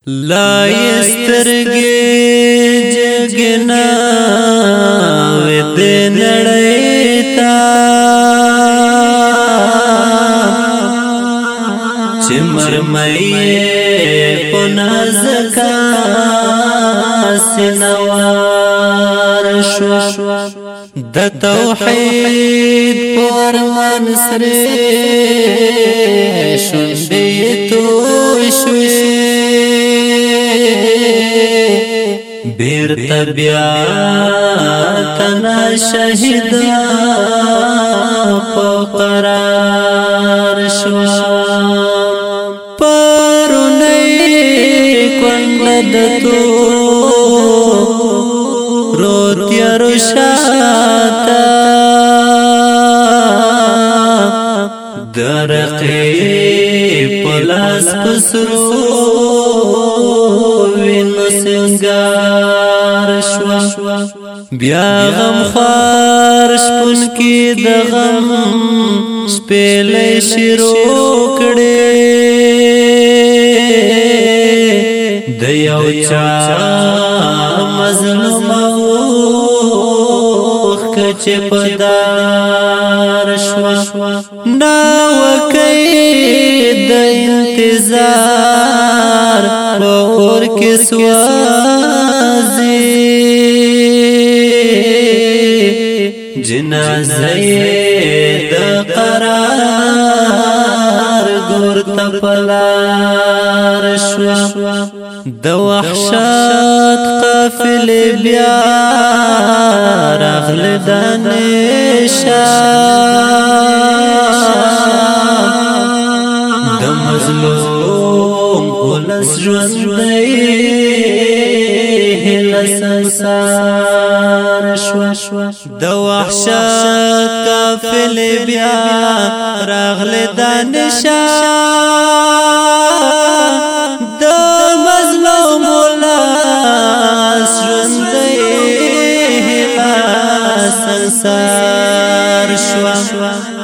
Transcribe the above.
لا یسترګې جګنا و دې نړۍ ته چې مرمۍ په نازکه سینوار شوه د توحید پر منسرې شونډې توی شوې بیرته بیا تنا شهیدا په قرار شوم پرونی کونډه د تورو تیارو شاته د رقیب په لاس په سرو وینو سنگار شوا بیا غم خوار شپون کی د غم شپېلې شروع کړې د یو چا مظلوم اوخ کچ پدار شوا نا وکي د انتظار اور کې سوازي جنازه د قرار ګور تپلار شوا د وحشت قافل بیا راغل د نشان د مظلوم ولس ژوندۍ هله سنسار شوا د وحشت قافل بیا راغل د نشان د مظلوم ولس ژوندۍ هله سنسار شوا